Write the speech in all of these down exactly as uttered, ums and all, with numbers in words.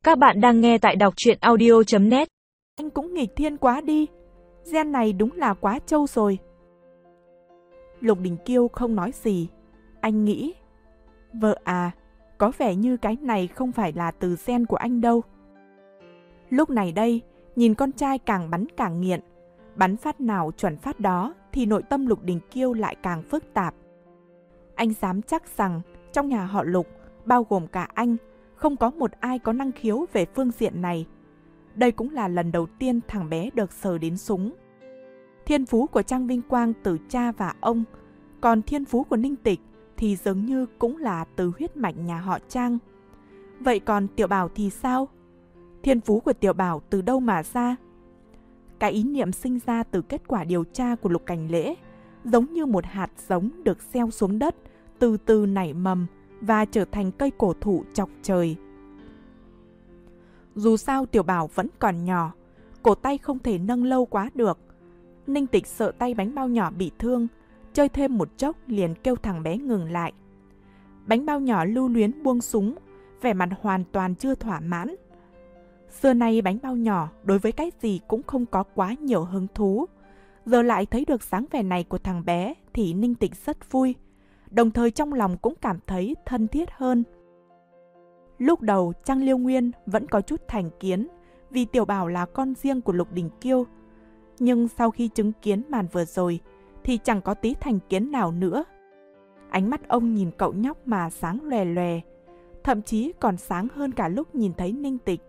Các bạn đang nghe tại đọc truyện audio chấm net. Anh cũng nghịch thiên quá đi. Gen này đúng là quá trâu rồi. Lục Đình Kiêu không nói gì. Anh nghĩ, vợ à, có vẻ như cái này không phải là từ gen của anh đâu. Lúc này đây, nhìn con trai càng bắn càng nghiện. Bắn phát nào chuẩn phát đó thì nội tâm Lục Đình Kiêu lại càng phức tạp. Anh dám chắc rằng trong nhà họ Lục, bao gồm cả anh, không có một ai có năng khiếu về phương diện này. Đây cũng là lần đầu tiên thằng bé được sờ đến súng. Thiên phú của Trang Vinh Quang từ cha và ông, còn thiên phú của Ninh Tịch thì dường như cũng là từ huyết mạch nhà họ Trang. Vậy còn Tiểu Bảo thì sao? Thiên phú của Tiểu Bảo từ đâu mà ra? Cái ý niệm sinh ra từ kết quả điều tra của Lục Cảnh Lễ, giống như một hạt giống được gieo xuống đất, từ từ nảy mầm và trở thành cây cổ thụ chọc trời. Dù sao Tiểu Bảo vẫn còn nhỏ, cổ tay không thể nâng lâu quá được. Ninh Tịch sợ tay bánh bao nhỏ bị thương, chơi thêm một chốc liền kêu thằng bé ngừng lại. Bánh bao nhỏ lưu luyến buông súng, vẻ mặt hoàn toàn chưa thỏa mãn. Xưa nay bánh bao nhỏ đối với cái gì cũng không có quá nhiều hứng thú. Giờ lại thấy được dáng vẻ này của thằng bé thì Ninh Tịch rất vui, đồng thời trong lòng cũng cảm thấy thân thiết hơn. Lúc đầu Trang Liêu Nguyên vẫn có chút thành kiến vì Tiểu Bảo là con riêng của Lục Đình Kiêu. Nhưng sau khi chứng kiến màn vừa rồi thì chẳng có tí thành kiến nào nữa. Ánh mắt ông nhìn cậu nhóc mà sáng lòe lòe, thậm chí còn sáng hơn cả lúc nhìn thấy Ninh Tịch.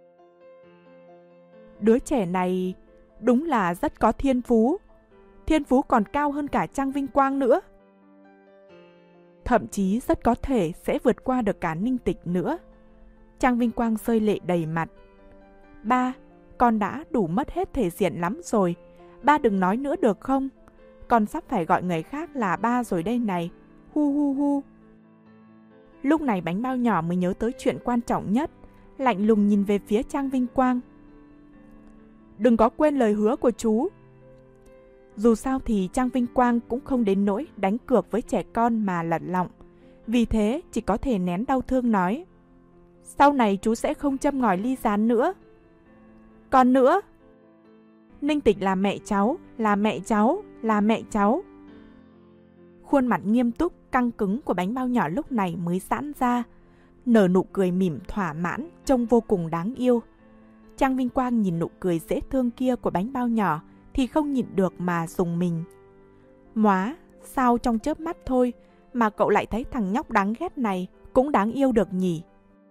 Đứa trẻ này đúng là rất có thiên phú. Thiên phú còn cao hơn cả Trang Vinh Quang nữa. Thậm chí rất có thể sẽ vượt qua được cả Ninh Tịch nữa. Trang Vinh Quang rơi lệ đầy mặt. Ba, con đã đủ mất hết thể diện lắm rồi. Ba đừng nói nữa được không? Con sắp phải gọi người khác là ba rồi đây này. Hu hu hu. Lúc này bánh bao nhỏ mới nhớ tới chuyện quan trọng nhất, lạnh lùng nhìn về phía Trang Vinh Quang. Đừng có quên lời hứa của chú. Dù sao thì Trang Vinh Quang cũng không đến nỗi đánh cược với trẻ con mà lật lọng. Vì thế chỉ có thể nén đau thương nói, sau này chú sẽ không châm ngòi ly gián nữa. Còn nữa, Ninh Tịch là mẹ cháu, là mẹ cháu, là mẹ cháu. Khuôn mặt nghiêm túc, căng cứng của bánh bao nhỏ lúc này mới giãn ra, nở nụ cười mỉm thỏa mãn, trông vô cùng đáng yêu. Trang Vinh Quang nhìn nụ cười dễ thương kia của bánh bao nhỏ thì không nhịn được mà rùng mình. Móa, sao trong chớp mắt thôi mà cậu lại thấy thằng nhóc đáng ghét này cũng đáng yêu được nhỉ?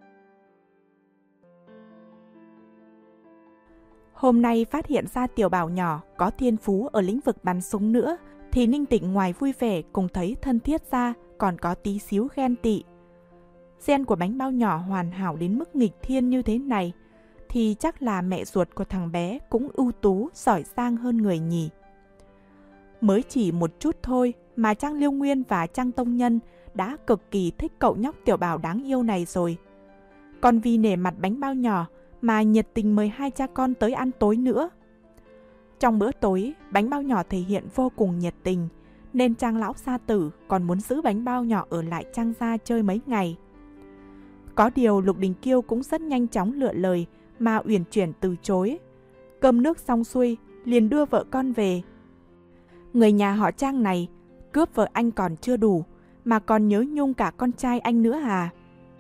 Hôm nay phát hiện ra Tiểu Bảo nhỏ có thiên phú ở lĩnh vực bắn súng nữa thì Ninh Tịch ngoài vui vẻ cùng thấy thân thiết ra còn có tí xíu ghen tị. Gen của bánh bao nhỏ hoàn hảo đến mức nghịch thiên như thế này thì chắc là mẹ ruột của thằng bé cũng ưu tú, giỏi giang hơn người nhỉ. Mới chỉ một chút thôi mà Trang Liêu Nguyên và Trang Tông Nhân đã cực kỳ thích cậu nhóc Tiểu Bảo đáng yêu này rồi. Còn vì nể mặt bánh bao nhỏ mà nhiệt tình mời hai cha con tới ăn tối nữa. Trong bữa tối, bánh bao nhỏ thể hiện vô cùng nhiệt tình, nên Trang lão gia tử còn muốn giữ bánh bao nhỏ ở lại Trang gia chơi mấy ngày. Có điều Lục Đình Kiêu cũng rất nhanh chóng lựa lời mà uyển chuyển từ chối. Cơm nước xong xuôi, liền đưa vợ con về. Người nhà họ Trang này, cướp vợ anh còn chưa đủ, mà còn nhớ nhung cả con trai anh nữa à?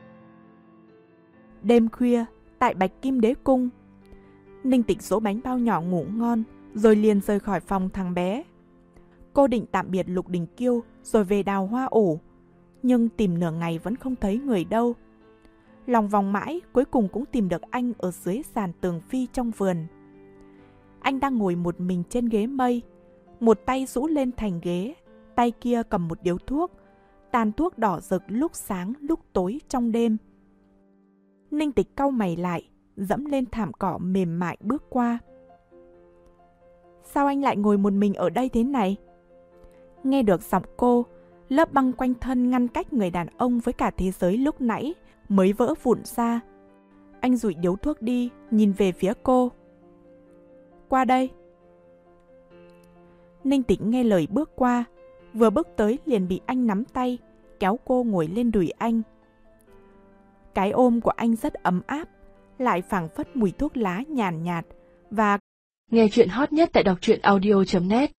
Đêm khuya, tại Bạch Kim Đế Cung, Ninh Tịch dỗ bánh bao nhỏ ngủ ngon, rồi liền rời khỏi phòng thằng bé. Cô định tạm biệt Lục Đình Kiêu rồi về đào hoa ổ, nhưng tìm nửa ngày vẫn không thấy người đâu. Lòng vòng mãi, cuối cùng cũng tìm được anh ở dưới sàn tường phi trong vườn. Anh đang ngồi một mình trên ghế mây, một tay rũ lên thành ghế, tay kia cầm một điếu thuốc, tàn thuốc đỏ rực lúc sáng lúc tối trong đêm. Ninh Tịch cau mày lại, dẫm lên thảm cỏ mềm mại bước qua. Sao anh lại ngồi một mình ở đây thế này? Nghe được giọng cô, lớp băng quanh thân ngăn cách người đàn ông với cả thế giới lúc nãy mới vỡ vụn ra. Anh dụi điếu thuốc đi, nhìn về phía cô. Qua đây. Ninh Tịch nghe lời bước qua, vừa bước tới liền bị anh nắm tay, kéo cô ngồi lên đùi anh. Cái ôm của anh rất ấm áp, lại phảng phất mùi thuốc lá nhàn nhạt và nghe chuyện hot nhất tại đọc truyện audio chấm net.